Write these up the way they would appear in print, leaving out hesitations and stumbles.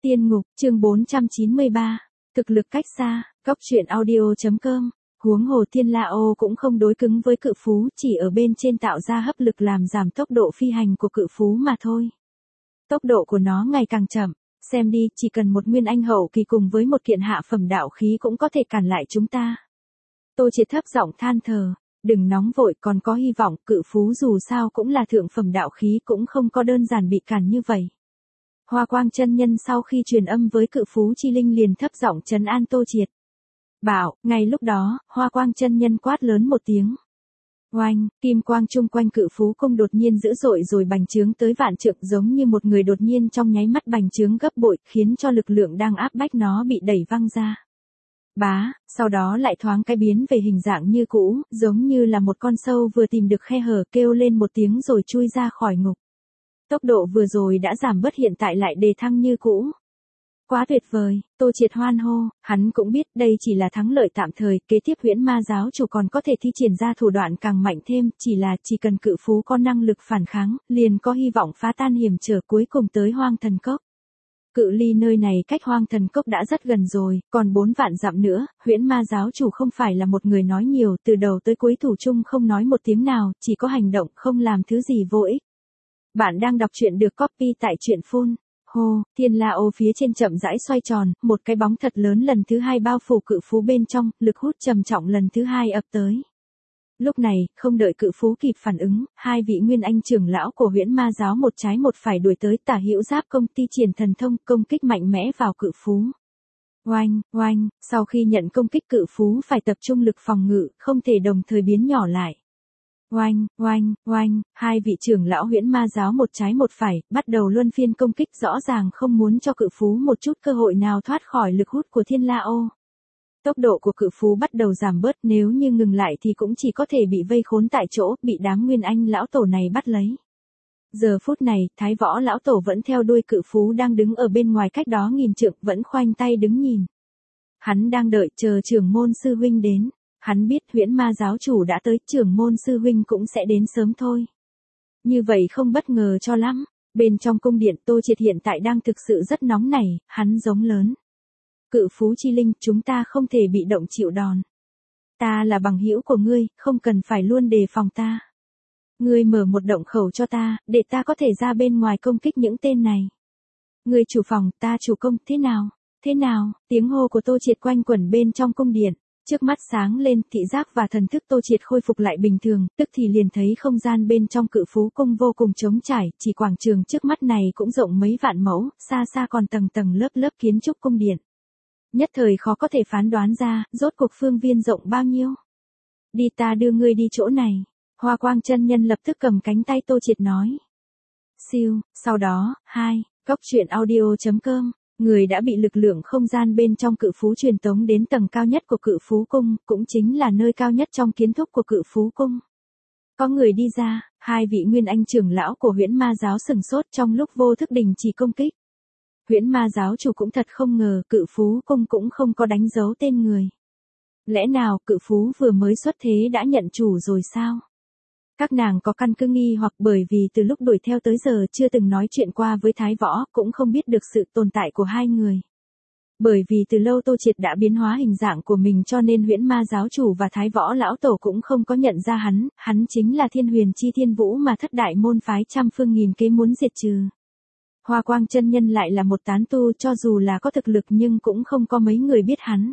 Tiên ngục, chương 493, thực lực cách xa, góc truyện audio.com, huống hồ Thiên La Ô cũng không đối cứng với cự phú, chỉ ở bên trên tạo ra hấp lực làm giảm tốc độ phi hành của cự phú mà thôi. Tốc độ của nó ngày càng chậm, xem đi, chỉ cần một nguyên anh hậu kỳ cùng với một kiện hạ phẩm đạo khí cũng có thể cản lại chúng ta. Tô Triệt thấp giọng than thở, đừng nóng vội, còn có hy vọng, cự phú dù sao cũng là thượng phẩm đạo khí, cũng không có đơn giản bị cản như vậy. Hoa Quang chân nhân sau khi truyền âm với cự phú chi linh liền thấp giọng trấn an Tô Triệt. Bảo, ngay lúc đó, Hoa Quang chân nhân quát lớn một tiếng. Oanh, kim quang chung quanh cự phú cung đột nhiên dữ dội rồi bành trướng tới vạn trượng, giống như một người đột nhiên trong nháy mắt bành trướng gấp bội, khiến cho lực lượng đang áp bách nó bị đẩy văng ra. Bá, sau đó lại thoáng cái biến về hình dạng như cũ, giống như là một con sâu vừa tìm được khe hở, kêu lên một tiếng rồi chui ra khỏi ngục. Tốc độ vừa rồi đã giảm bớt, hiện tại lại đề thăng như cũ. Quá tuyệt vời, Tô Triệt hoan hô, hắn cũng biết đây chỉ là thắng lợi tạm thời, kế tiếp Huyễn Ma giáo chủ còn có thể thi triển ra thủ đoạn càng mạnh thêm, chỉ cần cự phú có năng lực phản kháng, liền có hy vọng phá tan hiểm trở cuối cùng tới Hoang Thần Cốc. Cự ly nơi này cách Hoang Thần Cốc đã rất gần rồi, còn 4 vạn dặm nữa, Huyễn Ma giáo chủ không phải là một người nói nhiều, từ đầu tới cuối thủ chung không nói một tiếng nào, chỉ có hành động, không làm thứ gì vô ích. Bạn đang đọc truyện được copy tại truyện Phun. Hô, Thiên La Ô phía trên chậm rãi xoay tròn, một cái bóng thật lớn lần thứ hai bao phủ cự phú bên trong, lực hút trầm trọng lần thứ hai ập tới. Lúc này, không đợi cự phú kịp phản ứng, hai vị nguyên anh trưởng lão của Huyễn Ma giáo một trái một phải đuổi tới, Tả Hữu Giáp công ty triển thần thông, công kích mạnh mẽ vào cự phú. Oanh, oanh, sau khi nhận công kích cự phú phải tập trung lực phòng ngự, không thể đồng thời biến nhỏ lại. Oanh, oanh, oanh, hai vị trưởng lão Huyễn Ma giáo một trái một phải, bắt đầu luân phiên công kích, rõ ràng không muốn cho cự phú một chút cơ hội nào thoát khỏi lực hút của Thiên La Ô. Tốc độ của cự phú bắt đầu giảm bớt, nếu như ngừng lại thì cũng chỉ có thể bị vây khốn tại chỗ, bị đám nguyên anh lão tổ này bắt lấy. Giờ phút này, Thái Võ lão tổ vẫn theo đuôi cự phú đang đứng ở bên ngoài cách đó nghìn trượng, vẫn khoanh tay đứng nhìn. Hắn đang đợi chờ trưởng môn sư huynh đến. Hắn biết Huyễn Ma giáo chủ đã tới, trưởng môn sư huynh cũng sẽ đến sớm thôi. Như vậy không bất ngờ cho lắm. Bên trong cung điện, Tô Triệt hiện tại đang thực sự rất nóng nảy, hắn giống lớn. Cự phú chi linh, chúng ta không thể bị động chịu đòn. Ta là bằng hữu của ngươi, không cần phải luôn đề phòng ta. Ngươi mở một động khẩu cho ta, để ta có thể ra bên ngoài công kích những tên này. Ngươi chủ phòng, ta chủ công, thế nào? Thế nào? Tiếng hô của Tô Triệt quanh quẩn bên trong cung điện. Trước mắt sáng lên, thị giác và thần thức Tô Triệt khôi phục lại bình thường, tức thì liền thấy không gian bên trong cự phú cung vô cùng trống trải, chỉ quảng trường trước mắt này cũng rộng mấy vạn mẫu, xa xa còn tầng tầng lớp lớp kiến trúc cung điện. Nhất thời khó có thể phán đoán ra, rốt cuộc phương viên rộng bao nhiêu. Đi, ta đưa ngươi đi chỗ này. Hoa Quang chân nhân lập tức cầm cánh tay Tô Triệt nói. Siêu, sau đó, góc truyện audio.com. Người đã bị lực lượng không gian bên trong cự phú truyền tống đến tầng cao nhất của cự phú cung, cũng chính là nơi cao nhất trong kiến trúc của cự phú cung. Có người đi ra, hai vị nguyên anh trưởng lão của Huyễn Ma giáo sừng sốt trong lúc vô thức đình chỉ công kích. Huyễn Ma giáo chủ cũng thật không ngờ, cự phú cung cũng không có đánh dấu tên người. Lẽ nào cự phú vừa mới xuất thế đã nhận chủ rồi sao? Các nàng có căn cứ nghi hoặc, bởi vì từ lúc đuổi theo tới giờ chưa từng nói chuyện qua với Thái Võ, cũng không biết được sự tồn tại của hai người. Bởi vì từ lâu Tô Triệt đã biến hóa hình dạng của mình, cho nên Huyễn Ma giáo chủ và Thái Võ lão tổ cũng không có nhận ra hắn chính là Thiên Huyền Chi Thiên Vũ mà thất đại môn phái trăm phương nghìn kế muốn diệt trừ. Hoa Quang chân nhân lại là một tán tu, cho dù là có thực lực nhưng cũng không có mấy người biết hắn.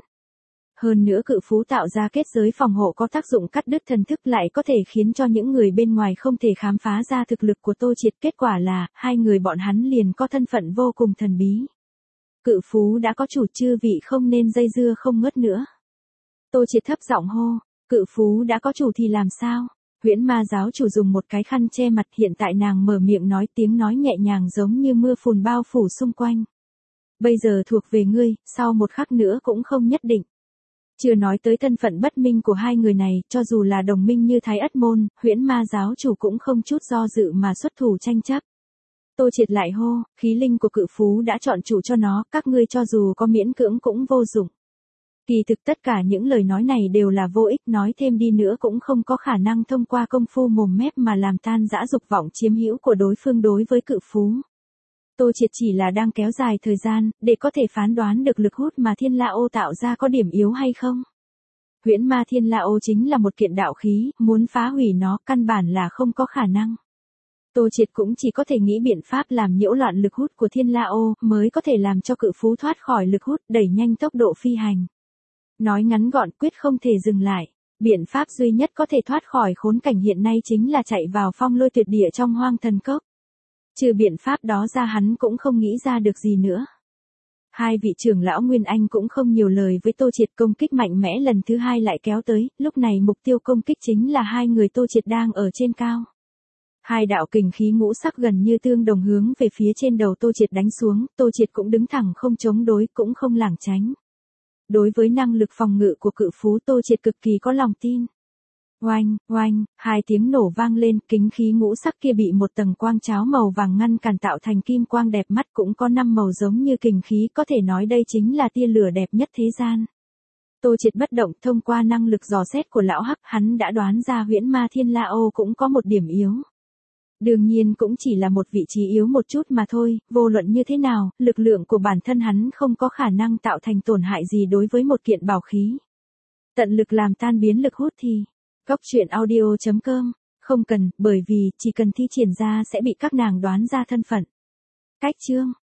Hơn nữa cự phú tạo ra kết giới phòng hộ có tác dụng cắt đứt thần thức, lại có thể khiến cho những người bên ngoài không thể khám phá ra thực lực của Tô Triệt, kết quả là, hai người bọn hắn liền có thân phận vô cùng thần bí. Cự phú đã có chủ, chư vị không nên dây dưa không ngớt nữa. Tô Triệt thấp giọng hô, cự phú đã có chủ thì làm sao? Huyễn Ma giáo chủ dùng một cái khăn che mặt, hiện tại nàng mở miệng nói, tiếng nói nhẹ nhàng giống như mưa phùn bao phủ xung quanh. Bây giờ thuộc về ngươi, sau một khắc nữa cũng không nhất định. Chưa nói tới thân phận bất minh của hai người này, cho dù là đồng minh như Thái Ất Môn, Huyễn Ma giáo chủ cũng không chút do dự mà xuất thủ tranh chấp. Tô Triệt lại hô, khí linh của cự phú đã chọn chủ cho nó, các ngươi cho dù có miễn cưỡng cũng vô dụng. Kỳ thực tất cả những lời nói này đều là vô ích, nói thêm đi nữa cũng không có khả năng thông qua công phu mồm mép mà làm tan rã dục vọng chiếm hữu của đối phương đối với cự phú. Tô Triệt chỉ là đang kéo dài thời gian, để có thể phán đoán được lực hút mà Thiên La Ô tạo ra có điểm yếu hay không. Huyễn Ma Thiên La Ô chính là một kiện đạo khí, muốn phá hủy nó căn bản là không có khả năng. Tô Triệt cũng chỉ có thể nghĩ biện pháp làm nhiễu loạn lực hút của Thiên La Ô, mới có thể làm cho cự phú thoát khỏi lực hút, đẩy nhanh tốc độ phi hành. Nói ngắn gọn, quyết không thể dừng lại. Biện pháp duy nhất có thể thoát khỏi khốn cảnh hiện nay chính là chạy vào phong lôi tuyệt địa trong Hoang Thần Cốc. Trừ biện pháp đó ra hắn cũng không nghĩ ra được gì nữa. Hai vị trưởng lão Nguyên Anh cũng không nhiều lời với Tô Triệt, công kích mạnh mẽ lần thứ hai lại kéo tới, lúc này mục tiêu công kích chính là hai người Tô Triệt đang ở trên cao. Hai đạo kình khí ngũ sắc gần như tương đồng hướng về phía trên đầu Tô Triệt đánh xuống, Tô Triệt cũng đứng thẳng không chống đối cũng không lảng tránh. Đối với năng lực phòng ngự của cự phú Tô Triệt cực kỳ có lòng tin. Oanh, oanh, hai tiếng nổ vang lên, kính khí ngũ sắc kia bị một tầng quang cháo màu vàng ngăn cản tạo thành kim quang đẹp mắt, cũng có 5 màu giống như kình khí, có thể nói đây chính là tia lửa đẹp nhất thế gian. Tô Triệt bất động, thông qua năng lực dò xét của lão Hắc, hắn đã đoán ra Huyễn Ma Thiên La Ô cũng có một điểm yếu. Đương nhiên cũng chỉ là một vị trí yếu một chút mà thôi, vô luận như thế nào, lực lượng của bản thân hắn không có khả năng tạo thành tổn hại gì đối với một kiện bảo khí. Tận lực làm tan biến lực hút thì Cóc truyện audio.com, không cần, bởi vì chỉ cần thi triển ra sẽ bị các nàng đoán ra thân phận. Cách chương